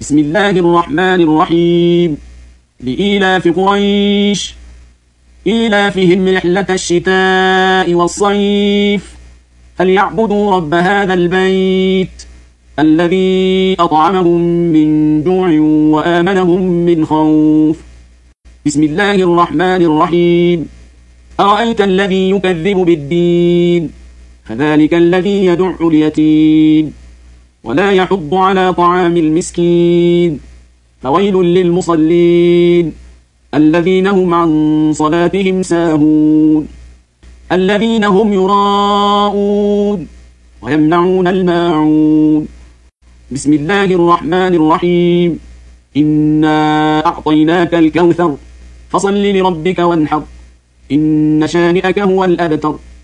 بسم الله الرحمن الرحيم. لإيلاف قريش إيلافهم رحلة الشتاء والصيف فليعبدوا رب هذا البيت الذي أطعمهم من جوع وآمنهم من خوف. بسم الله الرحمن الرحيم. أرأيت الذي يكذب بالدين فذلك الذي يدع اليتيم ولا يحض على طعام المسكين فويل للمصلين الذين هم عن صلاتهم ساهون الذين هم يراءون ويمنعون الماعون. بسم الله الرحمن الرحيم. إنا أعطيناك الكوثر فصل لربك وانحر إن شانئك هو الأبتر.